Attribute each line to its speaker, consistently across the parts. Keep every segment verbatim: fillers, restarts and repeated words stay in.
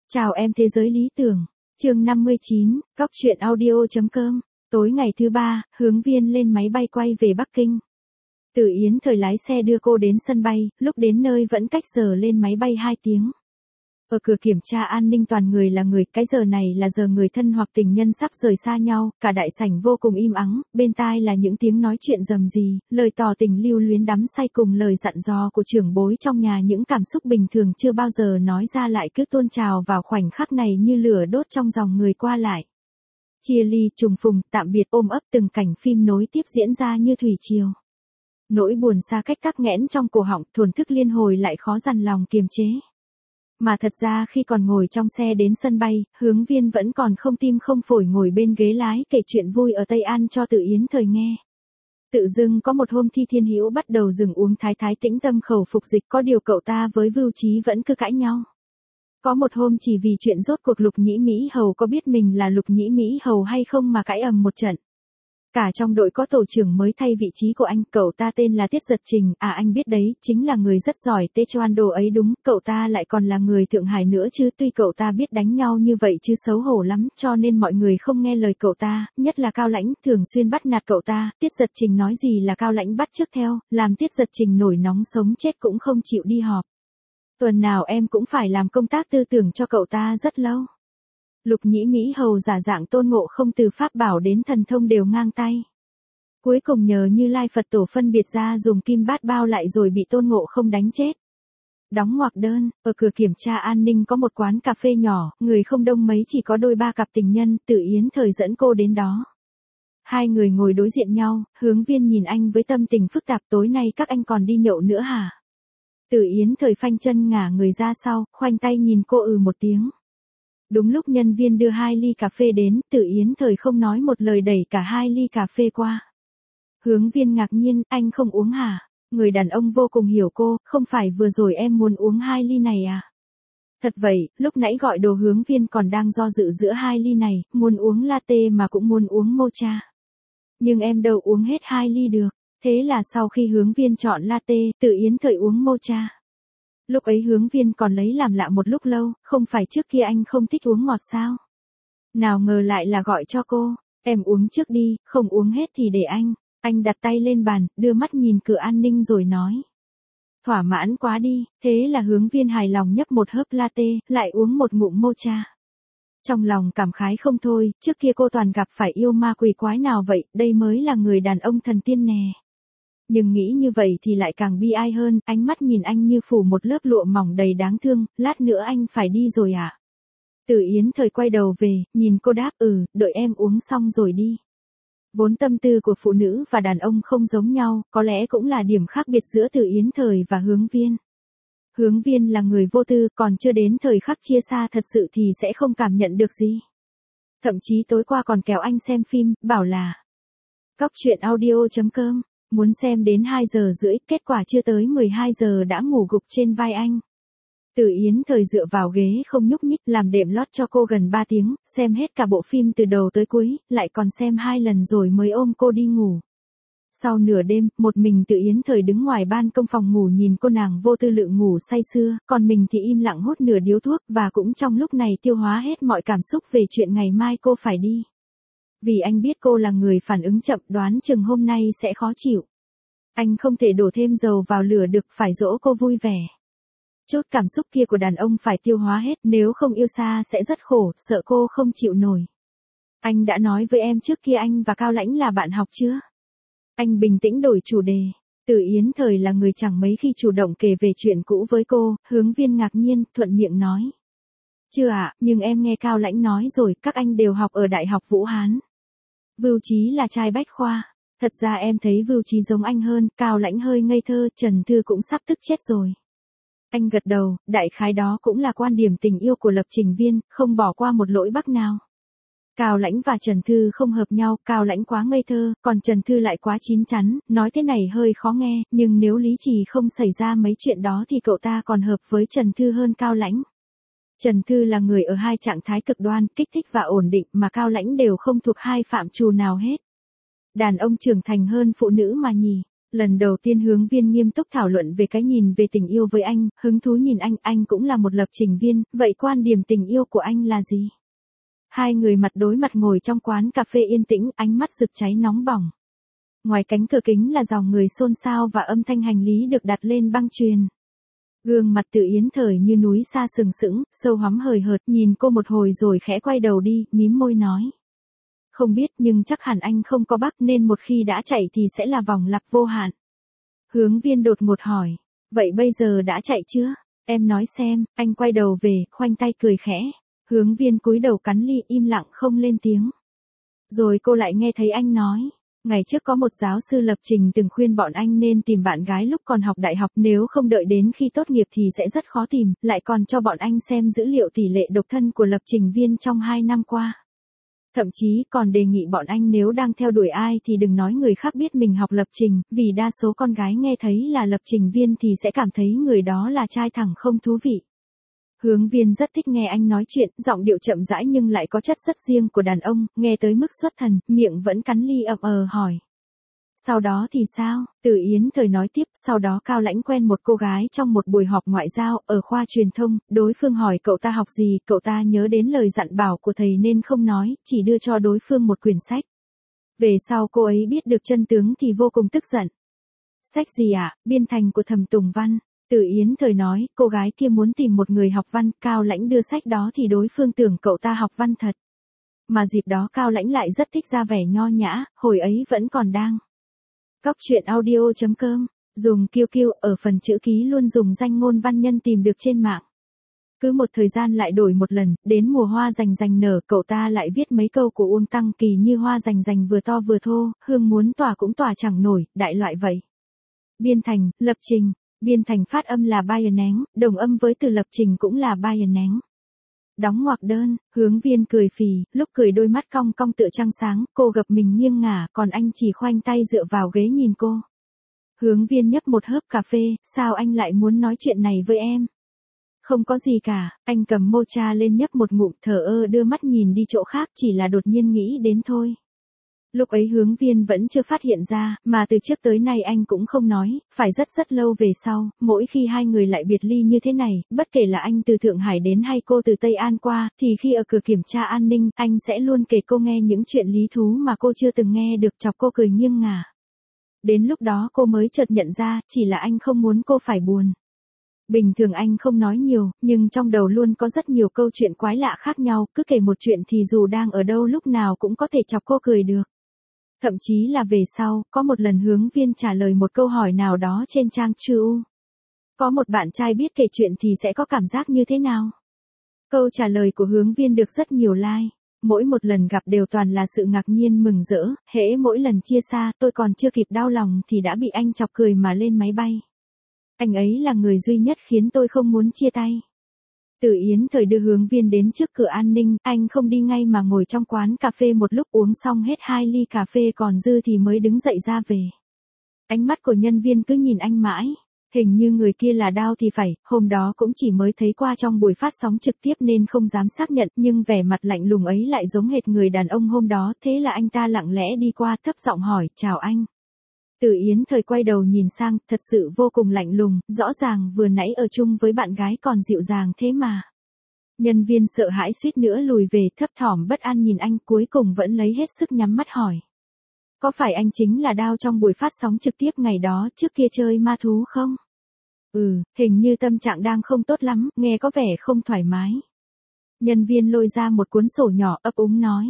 Speaker 1: Chào em thế giới lý tưởng. Chương năm mươi chín, Cóc truyện audio chấm com. Tối ngày thứ ba, Hướng Viên lên máy bay quay về Bắc Kinh. Từ Yến Thời lái xe đưa cô đến sân bay, lúc đến nơi vẫn cách giờ lên máy bay hai tiếng. Ở cửa kiểm tra an ninh toàn người là người, cái giờ này là giờ người thân hoặc tình nhân sắp rời xa nhau, cả đại sảnh vô cùng im ắng, bên tai là những tiếng nói chuyện rầm rì, lời tỏ tình lưu luyến đắm say cùng lời dặn dò của trưởng bối trong nhà, những cảm xúc bình thường chưa bao giờ nói ra lại cứ tuôn trào vào khoảnh khắc này như lửa đốt trong dòng người qua lại. Chia ly, trùng phùng, tạm biệt, ôm ấp, từng cảnh phim nối tiếp diễn ra như thủy triều. Nỗi buồn xa cách tắc nghẽn trong cổ họng, thuần thức liên hồi lại khó dằn lòng kiềm chế. Mà thật ra khi còn ngồi trong xe đến sân bay, Hướng Viên vẫn còn không tim không phổi ngồi bên ghế lái kể chuyện vui ở Tây An cho Từ Yến Thời nghe. Tự dưng có một hôm Thi Thiên Hữu bắt đầu dừng uống thái thái tĩnh tâm khẩu phục dịch, có điều cậu ta với Vưu Chí vẫn cứ cãi nhau. Có một hôm chỉ vì chuyện rốt cuộc Lục Nhĩ Mỹ Hầu có biết mình là Lục Nhĩ Mỹ Hầu hay không mà cãi ầm một trận. Cả trong đội có tổ trưởng mới thay vị trí của anh, cậu ta tên là Tiết Giật Trình, à anh biết đấy, chính là người rất giỏi taekwondo ấy đúng, cậu ta lại còn là người Thượng Hải nữa chứ, tuy cậu ta biết đánh nhau như vậy chứ xấu hổ lắm, cho nên mọi người không nghe lời cậu ta, nhất là Cao Lãnh, thường xuyên bắt nạt cậu ta, Tiết Giật Trình nói gì là Cao Lãnh bắt chước theo, làm Tiết Giật Trình nổi nóng sống chết cũng không chịu đi họp. Tuần nào em cũng phải làm công tác tư tưởng cho cậu ta rất lâu. Lục Nhĩ Mỹ Hầu giả dạng Tôn Ngộ Không từ pháp bảo đến thần thông đều ngang tay. Cuối cùng nhờ Như Lai Phật Tổ phân biệt ra dùng kim bát bao lại rồi bị Tôn Ngộ Không đánh chết. Đóng ngoặc đơn, ở cửa kiểm tra an ninh có một quán cà phê nhỏ, người không đông mấy, chỉ có đôi ba cặp tình nhân, Từ Yến Thời dẫn cô đến đó. Hai người ngồi đối diện nhau, Hướng Viên nhìn anh với tâm tình phức tạp, tối nay các anh còn đi nhậu nữa hả? Từ Yến Thời phanh chân ngả người ra sau, khoanh tay nhìn cô ừ một tiếng. Đúng lúc nhân viên đưa hai ly cà phê đến, Từ Yến Thời không nói một lời đẩy cả hai ly cà phê qua. Hướng Viên ngạc nhiên, anh không uống hả? Người đàn ông vô cùng hiểu cô, không phải vừa rồi em muốn uống hai ly này à? Thật vậy, lúc nãy gọi đồ Hướng Viên còn đang do dự giữa hai ly này, muốn uống latte mà cũng muốn uống mocha. Nhưng em đâu uống hết hai ly được, thế là sau khi Hướng Viên chọn latte, Từ Yến Thời uống mocha. Lúc ấy Hướng Viên còn lấy làm lạ một lúc lâu, không phải trước kia anh không thích uống ngọt sao? Nào ngờ lại là gọi cho cô, em uống trước đi, không uống hết thì để anh. Anh đặt tay lên bàn, đưa mắt nhìn cửa an ninh rồi nói. Thỏa mãn quá đi, thế là Hướng Viên hài lòng nhấp một hớp latte, lại uống một ngụm mocha. Trong lòng cảm khái không thôi, trước kia cô toàn gặp phải yêu ma quỷ quái nào vậy, đây mới là người đàn ông thần tiên nè. Nhưng nghĩ như vậy thì lại càng bi ai hơn, ánh mắt nhìn anh như phủ một lớp lụa mỏng đầy đáng thương, lát nữa anh phải đi rồi à? Từ Yến Thời quay đầu về, nhìn cô đáp ừ, đợi em uống xong rồi đi. Vốn tâm tư của phụ nữ và đàn ông không giống nhau, có lẽ cũng là điểm khác biệt giữa Từ Yến Thời và Hướng Viên. Hướng Viên là người vô tư, còn chưa đến thời khắc chia xa thật sự thì sẽ không cảm nhận được gì. Thậm chí tối qua còn kéo anh xem phim, bảo là Cóc truyện audio chấm com. Muốn xem đến hai giờ rưỡi, kết quả chưa tới mười hai giờ đã ngủ gục trên vai anh. Từ Yến Thời dựa vào ghế không nhúc nhích, làm đệm lót cho cô gần ba tiếng, xem hết cả bộ phim từ đầu tới cuối, lại còn xem hai lần rồi mới ôm cô đi ngủ. Sau nửa đêm, một mình Từ Yến Thời đứng ngoài ban công phòng ngủ nhìn cô nàng vô tư lự ngủ say sưa, còn mình thì im lặng hút nửa điếu thuốc, và cũng trong lúc này tiêu hóa hết mọi cảm xúc về chuyện ngày mai cô phải đi. Vì anh biết cô là người phản ứng chậm, đoán chừng hôm nay sẽ khó chịu. Anh không thể đổ thêm dầu vào lửa được, phải dỗ cô vui vẻ. Chốt cảm xúc kia của đàn ông phải tiêu hóa hết, nếu không yêu xa sẽ rất khổ, sợ cô không chịu nổi. Anh đã nói với em trước kia anh và Cao Lãnh là bạn học chưa? Anh bình tĩnh đổi chủ đề. Từ Yến Thời là người chẳng mấy khi chủ động kể về chuyện cũ với cô, Hướng Viên ngạc nhiên, thuận miệng nói. Chưa ạ, nhưng em nghe Cao Lãnh nói rồi, các anh đều học ở Đại học Vũ Hán. Vưu Chí là trai bách khoa. Thật ra em thấy Vưu Chí giống anh hơn, Cao Lãnh hơi ngây thơ, Trần Thư cũng sắp tức chết rồi. Anh gật đầu, đại khái đó cũng là quan điểm tình yêu của Lập Trình Viên, không bỏ qua một lỗi bắc nào. Cao Lãnh và Trần Thư không hợp nhau, Cao Lãnh quá ngây thơ, còn Trần Thư lại quá chín chắn, nói thế này hơi khó nghe, nhưng nếu lý trì không xảy ra mấy chuyện đó thì cậu ta còn hợp với Trần Thư hơn Cao Lãnh. Trần Thư là người ở hai trạng thái cực đoan, kích thích và ổn định, mà Cao Lãnh đều không thuộc hai phạm trù nào hết. Đàn ông trưởng thành hơn phụ nữ mà nhỉ. Lần đầu tiên Hướng Viên nghiêm túc thảo luận về cái nhìn về tình yêu với anh, hứng thú nhìn anh, anh cũng là một lập trình viên, vậy quan điểm tình yêu của anh là gì? Hai người mặt đối mặt ngồi trong quán cà phê yên tĩnh, ánh mắt rực cháy nóng bỏng. Ngoài cánh cửa kính là dòng người xôn xao và âm thanh hành lý được đặt lên băng chuyền. Gương mặt Từ Yến Thời như núi xa sừng sững, sâu hắm hời hợt, nhìn cô một hồi rồi khẽ quay đầu đi, mím môi nói. Không biết nhưng chắc hẳn anh không có bắp nên một khi đã chạy thì sẽ là vòng lặp vô hạn. Hướng Viên đột ngột hỏi. Vậy bây giờ đã chạy chưa? Em nói xem, anh quay đầu về, khoanh tay cười khẽ. Hướng Viên cúi đầu cắn ly im lặng không lên tiếng. Rồi cô lại nghe thấy anh nói. Ngày trước có một giáo sư lập trình từng khuyên bọn anh nên tìm bạn gái lúc còn học đại học, nếu không đợi đến khi tốt nghiệp thì sẽ rất khó tìm, lại còn cho bọn anh xem dữ liệu tỷ lệ độc thân của lập trình viên trong hai năm qua. Thậm chí còn đề nghị bọn anh nếu đang theo đuổi ai thì đừng nói người khác biết mình học lập trình, vì đa số con gái nghe thấy là lập trình viên thì sẽ cảm thấy người đó là trai thẳng không thú vị. Hướng Viên rất thích nghe anh nói chuyện, giọng điệu chậm rãi nhưng lại có chất rất riêng của đàn ông, nghe tới mức xuất thần, miệng vẫn cắn ly ậm ờ hỏi. Sau đó thì sao? Từ Yến Thời nói tiếp, sau đó Cao Lãnh quen một cô gái trong một buổi họp ngoại giao, ở khoa truyền thông, đối phương hỏi cậu ta học gì, cậu ta nhớ đến lời dặn bảo của thầy nên không nói, chỉ đưa cho đối phương một quyển sách. Về sau cô ấy biết được chân tướng thì vô cùng tức giận. Sách gì ạ? À? Biên thành của Thẩm Tùng Văn. Từ Yến Thời nói, cô gái kia muốn tìm một người học văn, Cao Lãnh đưa sách đó thì đối phương tưởng cậu ta học văn thật. Mà dịp đó Cao Lãnh lại rất thích ra vẻ nho nhã, hồi ấy vẫn còn đang. Cóc truyện audio chấm com, dùng kiêu kiêu, ở phần chữ ký luôn dùng danh ngôn văn nhân tìm được trên mạng. Cứ một thời gian lại đổi một lần, đến mùa hoa rành rành nở, cậu ta lại viết mấy câu của Uông Tăng Kỳ như hoa rành rành vừa to vừa thô, hương muốn tỏa cũng tỏa chẳng nổi, đại loại vậy. Biên thành, lập trình. Biên thành phát âm là Bayernén, đồng âm với từ lập trình cũng là Bayernén. Đóng ngoặc đơn, Hướng Viên cười phì, lúc cười đôi mắt cong cong tựa trăng sáng, cô gập mình nghiêng ngả, còn anh chỉ khoanh tay dựa vào ghế nhìn cô. Hướng Viên nhấp một hớp cà phê, sao anh lại muốn nói chuyện này với em? Không có gì cả, anh cầm mocha lên nhấp một ngụm, thở ơ đưa mắt nhìn đi chỗ khác, chỉ là đột nhiên nghĩ đến thôi. Lúc ấy Hướng Viên vẫn chưa phát hiện ra, mà từ trước tới nay anh cũng không nói, phải rất rất lâu về sau, mỗi khi hai người lại biệt ly như thế này, bất kể là anh từ Thượng Hải đến hay cô từ Tây An qua, thì khi ở cửa kiểm tra an ninh, anh sẽ luôn kể cô nghe những chuyện lý thú mà cô chưa từng nghe được, chọc cô cười nghiêng ngả. Đến lúc đó cô mới chợt nhận ra, chỉ là anh không muốn cô phải buồn. Bình thường anh không nói nhiều, nhưng trong đầu luôn có rất nhiều câu chuyện quái lạ khác nhau, cứ kể một chuyện thì dù đang ở đâu lúc nào cũng có thể chọc cô cười được. Thậm chí là về sau, có một lần Hướng Viên trả lời một câu hỏi nào đó trên trang Chu. Có một bạn trai biết kể chuyện thì sẽ có cảm giác như thế nào? Câu trả lời của Hướng Viên được rất nhiều like. Mỗi một lần gặp đều toàn là sự ngạc nhiên mừng rỡ, hễ mỗi lần chia xa, tôi còn chưa kịp đau lòng thì đã bị anh chọc cười mà lên máy bay. Anh ấy là người duy nhất khiến tôi không muốn chia tay. Từ Yến Thời đưa Hướng Viên đến trước cửa an ninh, anh không đi ngay mà ngồi trong quán cà phê một lúc, uống xong hết hai ly cà phê còn dư thì mới đứng dậy ra về. Ánh mắt của nhân viên cứ nhìn anh mãi, hình như người kia là Đao thì phải, hôm đó cũng chỉ mới thấy qua trong buổi phát sóng trực tiếp nên không dám xác nhận, nhưng vẻ mặt lạnh lùng ấy lại giống hệt người đàn ông hôm đó, thế là anh ta lặng lẽ đi qua thấp giọng hỏi, chào anh. Từ Yến Thời quay đầu nhìn sang, thật sự vô cùng lạnh lùng, rõ ràng vừa nãy ở chung với bạn gái còn dịu dàng thế mà. Nhân viên sợ hãi suýt nữa lùi về, thấp thỏm bất an nhìn anh, cuối cùng vẫn lấy hết sức nhắm mắt hỏi. Có phải anh chính là Đao trong buổi phát sóng trực tiếp ngày đó trước kia chơi ma thú không? Ừ, hình như tâm trạng đang không tốt lắm, nghe có vẻ không thoải mái. Nhân viên lôi ra một cuốn sổ nhỏ ấp úng nói.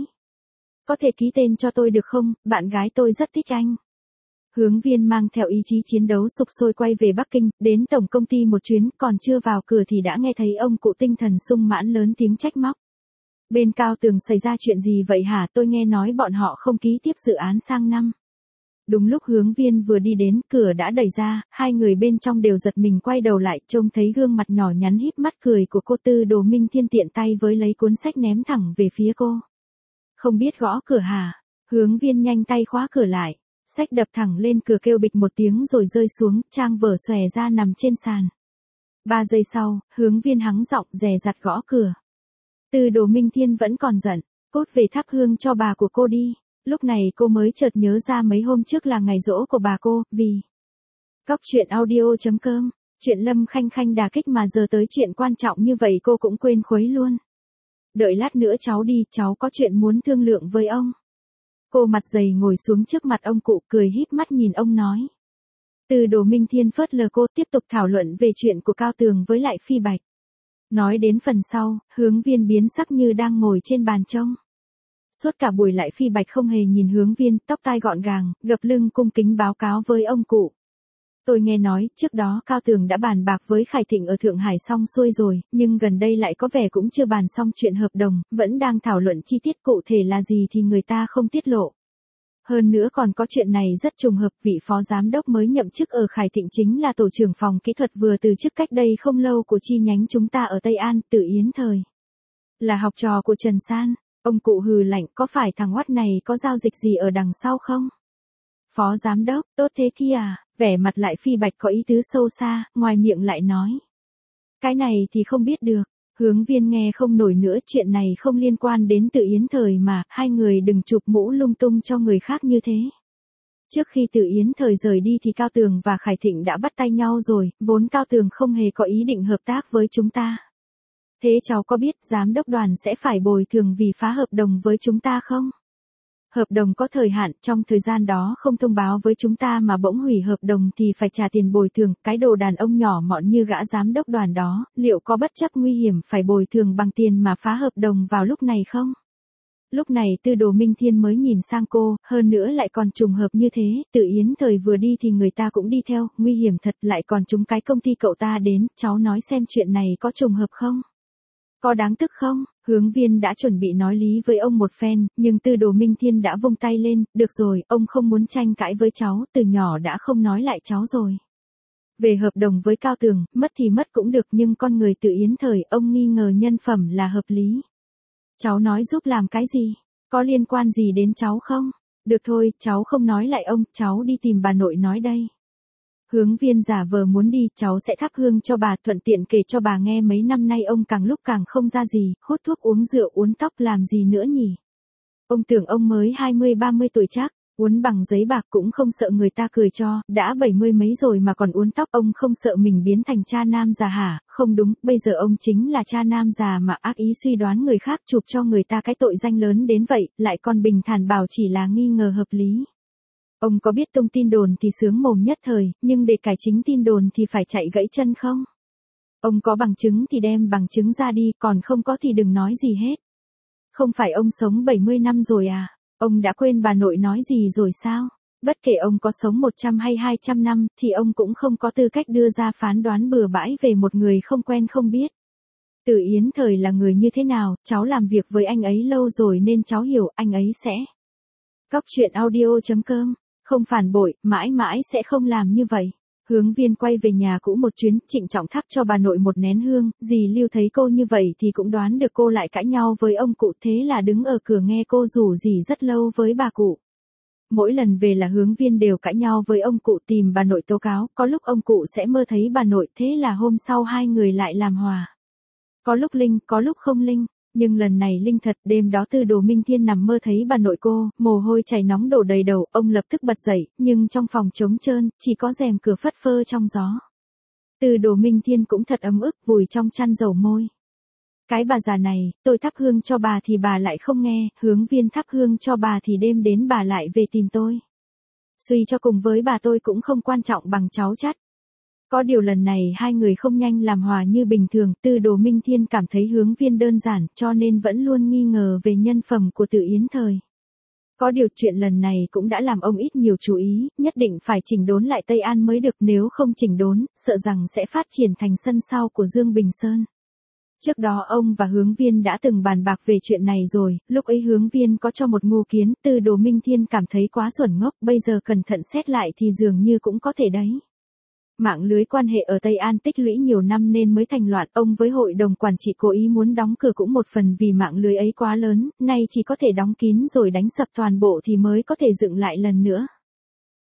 Speaker 1: Có thể ký tên cho tôi được không, bạn gái tôi rất thích anh. Hướng Viên mang theo ý chí chiến đấu sục sôi quay về Bắc Kinh, đến tổng công ty một chuyến, còn chưa vào cửa thì đã nghe thấy ông cụ tinh thần sung mãn lớn tiếng trách móc. Bên Cao Tường xảy ra chuyện gì vậy hả, tôi nghe nói bọn họ không ký tiếp dự án sang năm. Đúng lúc Hướng Viên vừa đi đến, cửa đã đẩy ra, hai người bên trong đều giật mình quay đầu lại, trông thấy gương mặt nhỏ nhắn híp mắt cười của cô Tư Đồ Minh Thiên tiện tay với lấy cuốn sách ném thẳng về phía cô. Không biết gõ cửa hả? Hướng Viên nhanh tay khóa cửa lại. Sách đập thẳng lên cửa kêu bịch một tiếng rồi rơi xuống, trang vở xòe ra nằm trên sàn. Ba giây sau, Hướng Viên hắng giọng dè dặt gõ cửa. Tư Đồ Minh Thiên vẫn còn giận, cốt về thắp hương cho bà của cô đi. Lúc này cô mới chợt nhớ ra mấy hôm trước là ngày giỗ của bà cô, vì Cóc truyện audio chấm com. Chuyện Lâm Khanh Khanh đả kích mà giờ tới chuyện quan trọng như vậy cô cũng quên khuấy luôn. Đợi lát nữa cháu đi, cháu có chuyện muốn thương lượng với ông. Cô mặt dày ngồi xuống trước mặt ông cụ, cười híp mắt nhìn ông nói. Từ Đồ Minh Thiên phớt lờ cô, tiếp tục thảo luận về chuyện của Cao Tường với lại Phi Bạch. Nói đến phần sau, Hướng Viên biến sắc như đang ngồi trên bàn trông. Suốt cả buổi lại Phi Bạch không hề nhìn Hướng Viên, tóc tai gọn gàng, gập lưng cung kính báo cáo với ông cụ. Tôi nghe nói, trước đó Cao Tường đã bàn bạc với Khải Thịnh ở Thượng Hải xong xuôi rồi, nhưng gần đây lại có vẻ cũng chưa bàn xong chuyện hợp đồng, vẫn đang thảo luận chi tiết cụ thể là gì thì người ta không tiết lộ. Hơn nữa còn có chuyện này rất trùng hợp, vị phó giám đốc mới nhậm chức ở Khải Thịnh chính là tổ trưởng phòng kỹ thuật vừa từ chức cách đây không lâu của chi nhánh chúng ta ở Tây An, Từ Yến Thời. Là học trò của Trần San. Ông cụ hừ lạnh, có phải thằng oắt này có giao dịch gì ở đằng sau không? Phó giám đốc, tốt thế kia à? Vẻ mặt lại Phi Bạch có ý tứ sâu xa, ngoài miệng lại nói. Cái này thì không biết được. Hướng Viên nghe không nổi nữa, chuyện này không liên quan đến Từ Yến Thời mà, hai người đừng chụp mũ lung tung cho người khác như thế. Trước khi Từ Yến Thời rời đi thì Cao Tường và Khải Thịnh đã bắt tay nhau rồi, vốn Cao Tường không hề có ý định hợp tác với chúng ta. Thế cháu có biết giám đốc đoàn sẽ phải bồi thường vì phá hợp đồng với chúng ta không? Hợp đồng có thời hạn, trong thời gian đó không thông báo với chúng ta mà bỗng hủy hợp đồng thì phải trả tiền bồi thường, cái đồ đàn ông nhỏ mọn như gã giám đốc đoàn đó, liệu có bất chấp nguy hiểm phải bồi thường bằng tiền mà phá hợp đồng vào lúc này không? Lúc này Tư Đồ Minh Thiên mới nhìn sang cô, hơn nữa lại còn trùng hợp như thế, Từ Yến Thời vừa đi thì người ta cũng đi theo, nguy hiểm thật, lại còn trúng cái công ty cậu ta đến, cháu nói xem chuyện này có trùng hợp không? Có đáng tức không? Hướng Viên đã chuẩn bị nói lý với ông một phen, nhưng Tư Đồ Minh Thiên đã vung tay lên, được rồi, ông không muốn tranh cãi với cháu, từ nhỏ đã không nói lại cháu rồi. Về hợp đồng với Cao Tường, mất thì mất cũng được nhưng con người Từ Yến Thời, ông nghi ngờ nhân phẩm là hợp lý. Cháu nói giúp làm cái gì? Có liên quan gì đến cháu không? Được thôi, cháu không nói lại ông, cháu đi tìm bà nội nói đây. Hướng Viên giả vờ muốn đi, cháu sẽ thắp hương cho bà, thuận tiện kể cho bà nghe mấy năm nay ông càng lúc càng không ra gì, hút thuốc uống rượu uốn tóc làm gì nữa nhỉ? Ông tưởng ông mới hai mươi ba mươi tuổi chắc, uốn bằng giấy bạc cũng không sợ người ta cười cho, đã bảy mươi mấy rồi mà còn uốn tóc, ông không sợ mình biến thành cha nam già hả? Không đúng, bây giờ ông chính là cha nam già mà ác ý suy đoán người khác, chụp cho người ta cái tội danh lớn đến vậy, lại còn bình thản bảo chỉ là nghi ngờ hợp lý. Ông có biết tung tin đồn thì sướng mồm nhất thời, nhưng để cải chính tin đồn thì phải chạy gãy chân không? Ông có bằng chứng thì đem bằng chứng ra đi, còn không có thì đừng nói gì hết. Không phải ông sống bảy mươi năm rồi à? Ông đã quên bà nội nói gì rồi sao? Bất kể ông có sống một trăm hay hai trăm năm, thì ông cũng không có tư cách đưa ra phán đoán bừa bãi về một người không quen không biết. Từ Yến Thời là người như thế nào, cháu làm việc với anh ấy lâu rồi nên cháu hiểu anh ấy sẽ. Cóc truyện audio chấm com. Không phản bội, mãi mãi sẽ không làm như vậy. Hướng Viên quay về nhà cũ một chuyến, trịnh trọng thắp cho bà nội một nén hương, dì Lưu thấy cô như vậy thì cũng đoán được cô lại cãi nhau với ông cụ, thế là đứng ở cửa nghe cô rủ rỉ rất lâu với bà cụ. Mỗi lần về là Hướng Viên đều cãi nhau với ông cụ, tìm bà nội tố cáo, có lúc ông cụ sẽ mơ thấy bà nội, thế là hôm sau hai người lại làm hòa. Có lúc linh, có lúc không linh. Nhưng lần này linh thật, đêm đó Tư Đồ Minh Thiên nằm mơ thấy bà nội cô, mồ hôi chảy nóng đổ đầy đầu, ông lập tức bật dậy, nhưng trong phòng trống trơn, chỉ có rèm cửa phất phơ trong gió. Tư Đồ Minh Thiên cũng thật ấm ức, vùi trong chăn dầu môi. Cái bà già này, tôi thắp hương cho bà thì bà lại không nghe, Hướng Viên thắp hương cho bà thì đêm đến bà lại về tìm tôi. Suy cho cùng với bà tôi cũng không quan trọng bằng cháu chắt. Có điều lần này hai người không nhanh làm hòa như bình thường, Tư Đồ Minh Thiên cảm thấy Hướng Viên đơn giản, cho nên vẫn luôn nghi ngờ về nhân phẩm của Từ Yến Thời. Có điều chuyện lần này cũng đã làm ông ít nhiều chú ý, nhất định phải chỉnh đốn lại Tây An mới được, nếu không chỉnh đốn, sợ rằng sẽ phát triển thành sân sau của Dương Bình Sơn. Trước đó ông và Hướng Viên đã từng bàn bạc về chuyện này rồi, lúc ấy Hướng Viên có cho một ngu kiến, Tư Đồ Minh Thiên cảm thấy quá xuẩn ngốc, bây giờ cẩn thận xét lại thì dường như cũng có thể đấy. Mạng lưới quan hệ ở Tây An tích lũy nhiều năm nên mới thành loạn, ông với hội đồng quản trị cố ý muốn đóng cửa cũng một phần vì mạng lưới ấy quá lớn, nay chỉ có thể đóng kín rồi đánh sập toàn bộ thì mới có thể dựng lại lần nữa.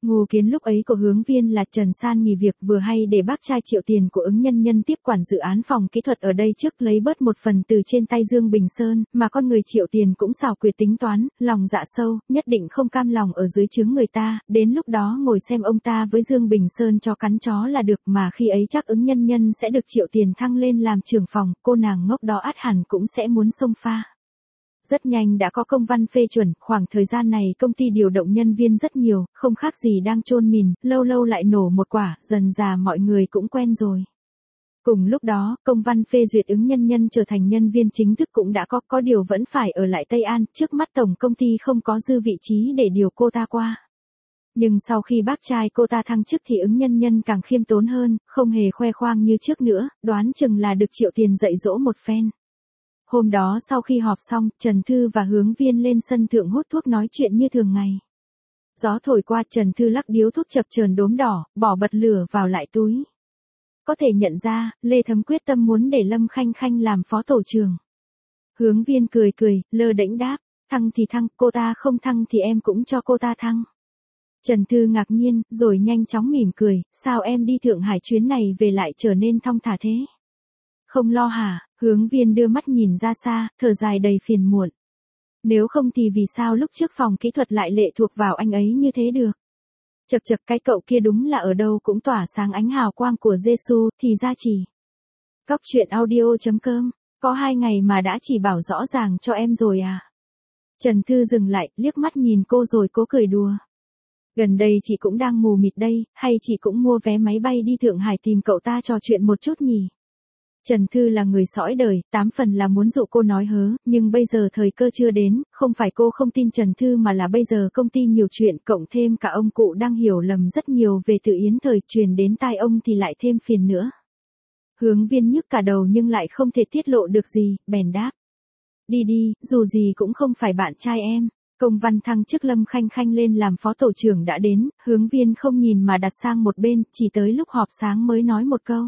Speaker 1: Ngô Kiến lúc ấy của Hướng Viên là Trần San nghỉ việc vừa hay để bác trai Triệu Tiền của ứng nhân nhân tiếp quản dự án phòng kỹ thuật ở đây trước lấy bớt một phần từ trên tay Dương Bình Sơn, mà con người Triệu Tiền cũng xảo quyệt tính toán, lòng dạ sâu, nhất định không cam lòng ở dưới trướng người ta, đến lúc đó ngồi xem ông ta với Dương Bình Sơn cho cắn chó là được, mà khi ấy chắc ứng nhân nhân sẽ được Triệu Tiền thăng lên làm trưởng phòng, cô nàng ngốc đó ắt hẳn cũng sẽ muốn xông pha. Rất nhanh đã có công văn phê chuẩn, khoảng thời gian này công ty điều động nhân viên rất nhiều, không khác gì đang chôn mìn, lâu lâu lại nổ một quả, dần dà mọi người cũng quen rồi. Cùng lúc đó, công văn phê duyệt ứng nhân nhân trở thành nhân viên chính thức cũng đã có, có điều vẫn phải ở lại Tây An, trước mắt tổng công ty không có dư vị trí để điều cô ta qua. Nhưng sau khi bác trai cô ta thăng chức thì ứng nhân nhân càng khiêm tốn hơn, không hề khoe khoang như trước nữa, đoán chừng là được Triệu Tiền dạy dỗ một phen. Hôm đó sau khi họp xong, Trần Thư và Hướng Viên lên sân thượng hút thuốc nói chuyện như thường ngày. Gió thổi qua, Trần Thư lắc điếu thuốc chập chờn đốm đỏ, bỏ bật lửa vào lại túi. Có thể nhận ra, Lê Thấm quyết tâm muốn để Lâm Khanh Khanh làm phó tổ trưởng. Hướng Viên cười cười, lơ đễnh đáp, thăng thì thăng, cô ta không thăng thì em cũng cho cô ta thăng. Trần Thư ngạc nhiên, rồi nhanh chóng mỉm cười, sao em đi Thượng Hải chuyến này về lại trở nên thong thả thế? Không lo hả? Hướng Viên đưa mắt nhìn ra xa, thở dài đầy phiền muộn. Nếu không thì vì sao lúc trước phòng kỹ thuật lại lệ thuộc vào anh ấy như thế được? Chật chật, cái cậu kia đúng là ở đâu cũng tỏa sáng ánh hào quang của Giê-xu, thì ra chỉ. Cóc truyện audio chấm com, có hai ngày mà đã chỉ bảo rõ ràng cho em rồi à? Trần Thư dừng lại, liếc mắt nhìn cô rồi cố cười đùa. Gần đây chị cũng đang mù mịt đây, hay chị cũng mua vé máy bay đi Thượng Hải tìm cậu ta trò chuyện một chút nhỉ? Trần Thư là người sõi đời, tám phần là muốn dụ cô nói hớ, nhưng bây giờ thời cơ chưa đến, không phải cô không tin Trần Thư mà là bây giờ công ty nhiều chuyện, cộng thêm cả ông cụ đang hiểu lầm rất nhiều về Tự Yến thời, truyền đến tai ông thì lại thêm phiền nữa. Hướng Viên nhức cả đầu nhưng lại không thể tiết lộ được gì, bèn đáp. Đi đi, dù gì cũng không phải bạn trai em. Công văn thăng chức Lâm Khanh Khanh lên làm phó tổ trưởng đã đến, Hướng Viên không nhìn mà đặt sang một bên, chỉ tới lúc họp sáng mới nói một câu.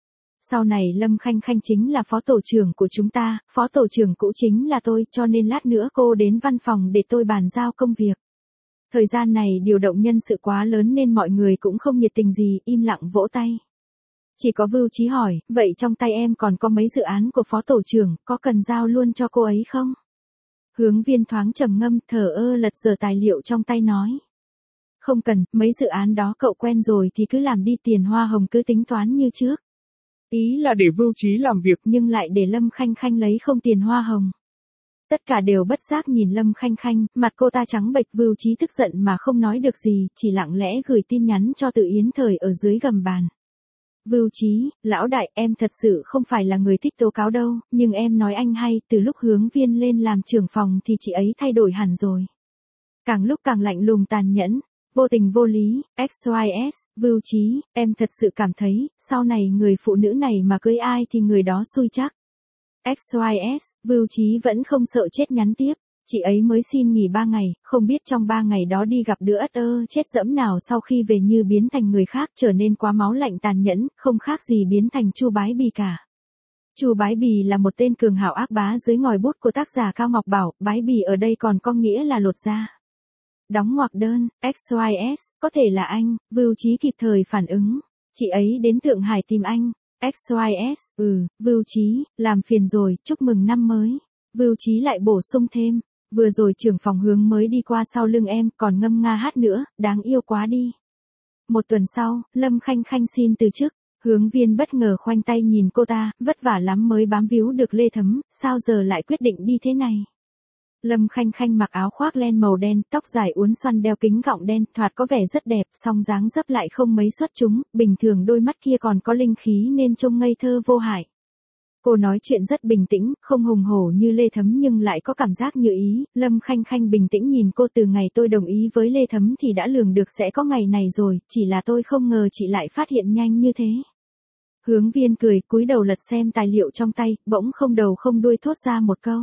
Speaker 1: Sau này Lâm Khanh Khanh chính là phó tổ trưởng của chúng ta, phó tổ trưởng cũ chính là tôi, cho nên lát nữa cô đến văn phòng để tôi bàn giao công việc. Thời gian này điều động nhân sự quá lớn nên mọi người cũng không nhiệt tình gì, im lặng vỗ tay. Chỉ có Vưu Chí hỏi, vậy trong tay em còn có mấy dự án của phó tổ trưởng, có cần giao luôn cho cô ấy không? Hướng Viên thoáng trầm ngâm, thở ơ lật dở tài liệu trong tay nói. Không cần, mấy dự án đó cậu quen rồi thì cứ làm đi, tiền hoa hồng cứ tính toán như trước.
Speaker 2: Ý là để Vưu Chí làm việc,
Speaker 1: nhưng lại để Lâm Khanh Khanh lấy không tiền hoa hồng. Tất cả đều bất giác nhìn Lâm Khanh Khanh, mặt cô ta trắng bệch. Vưu Chí tức giận mà không nói được gì, chỉ lặng lẽ gửi tin nhắn cho Tự Yến thời ở dưới gầm bàn. Vưu Chí, lão đại, em thật sự không phải là người thích tố cáo đâu, nhưng em nói anh hay, từ lúc Hướng Viên lên làm trưởng phòng thì chị ấy thay đổi hẳn rồi. Càng lúc càng lạnh lùng tàn nhẫn, vô tình vô lý, ích i ét, Vưu Chí, em thật sự cảm thấy, sau này người phụ nữ này mà cưới ai thì người đó xui chắc. ích i ét, Vưu Chí vẫn không sợ chết nhắn tiếp, chị ấy mới xin nghỉ ba ngày, không biết trong ba ngày đó đi gặp đứa ất ơ chết dẫm nào sau khi về như biến thành người khác, trở nên quá máu lạnh tàn nhẫn, không khác gì biến thành Chu Bái Bì cả. Chu Bái Bì là một tên cường hào ác bá dưới ngòi bút của tác giả Cao Ngọc Bảo, Bái Bì ở đây còn có nghĩa là lột da. Đóng ngoặc đơn, ích i ét, có thể là anh, Vưu Chí kịp thời phản ứng. Chị ấy đến Thượng Hải tìm anh, ích i ét, ừ, Vưu Chí, làm phiền rồi, chúc mừng năm mới. Vưu Chí lại bổ sung thêm, vừa rồi trưởng phòng Hướng mới đi qua sau lưng em, còn ngâm nga hát nữa, đáng yêu quá đi. Một tuần sau, Lâm Khanh Khanh xin từ chức, Hướng Viên bất ngờ khoanh tay nhìn cô ta, vất vả lắm mới bám víu được Lê Thấm, sao giờ lại quyết định đi thế này. Lâm Khanh Khanh mặc áo khoác len màu đen, tóc dài uốn xoăn, đeo kính gọng đen, thoạt có vẻ rất đẹp, song dáng dấp lại không mấy xuất chúng, bình thường đôi mắt kia còn có linh khí nên trông ngây thơ vô hại. Cô nói chuyện rất bình tĩnh, không hùng hổ như Lê Thấm nhưng lại có cảm giác như ý. Lâm Khanh Khanh bình tĩnh nhìn cô, từ ngày tôi đồng ý với Lê Thấm thì đã lường được sẽ có ngày này rồi, chỉ là tôi không ngờ chị lại phát hiện nhanh như thế. Hướng Viên cười, cúi đầu lật xem tài liệu trong tay, bỗng không đầu không đuôi thốt ra một câu.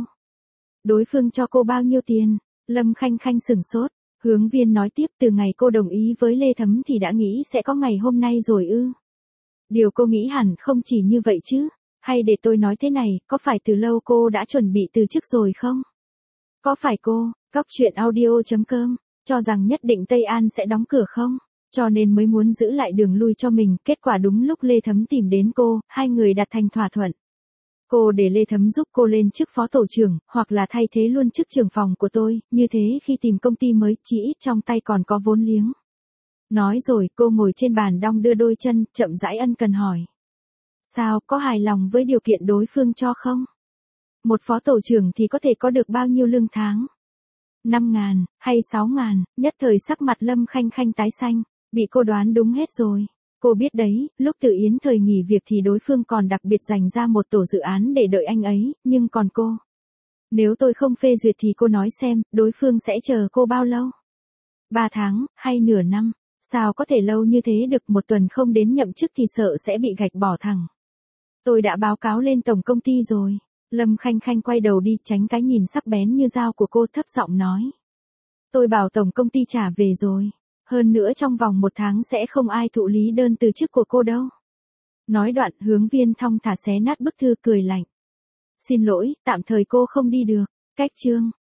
Speaker 1: Đối phương cho cô bao nhiêu tiền? Lâm Khanh Khanh sửng sốt. Hướng Viên nói tiếp, từ ngày cô đồng ý với Lê Thấm thì đã nghĩ sẽ có ngày hôm nay rồi ư? Điều cô nghĩ hẳn không chỉ như vậy chứ. Hay để tôi nói thế này, có phải từ lâu cô đã chuẩn bị từ chức rồi không? Có phải cô, cóc truyện audio chấm com Cho rằng nhất định Tây An sẽ đóng cửa không? Cho nên mới muốn giữ lại đường lui cho mình, kết quả đúng lúc Lê Thấm tìm đến cô, hai người đạt thành thỏa thuận. Cô để Lê Thấm giúp cô lên chức phó tổ trưởng, hoặc là thay thế luôn chức trưởng phòng của tôi, như thế khi tìm công ty mới, chỉ ít trong tay còn có vốn liếng. Nói rồi, cô ngồi trên bàn đong đưa đôi chân, chậm rãi ân cần hỏi. Sao, có hài lòng với điều kiện đối phương cho không? Một phó tổ trưởng thì có thể có được bao nhiêu lương tháng? Năm ngàn, hay sáu ngàn, nhất thời sắc mặt Lâm Khanh Khanh tái xanh, bị cô đoán đúng hết rồi. Cô biết đấy, lúc Từ Yến thời nghỉ việc thì đối phương còn đặc biệt dành ra một tổ dự án để đợi anh ấy, nhưng còn cô. Nếu tôi không phê duyệt thì cô nói xem, đối phương sẽ chờ cô bao lâu? Ba tháng, hay nửa năm? Sao có thể lâu như thế được, một tuần không đến nhậm chức thì sợ sẽ bị gạch bỏ thẳng. Tôi đã báo cáo lên tổng công ty rồi. Lâm Khanh Khanh quay đầu đi, tránh cái nhìn sắc bén như dao của cô, thấp giọng nói. Tôi bảo tổng công ty trả về rồi. Hơn nữa trong vòng một tháng sẽ không ai thụ lý đơn từ chức của cô đâu. Nói đoạn, Hướng Viên thong thả xé nát bức thư, cười lạnh. Xin lỗi, tạm thời cô không đi được. Cách chương.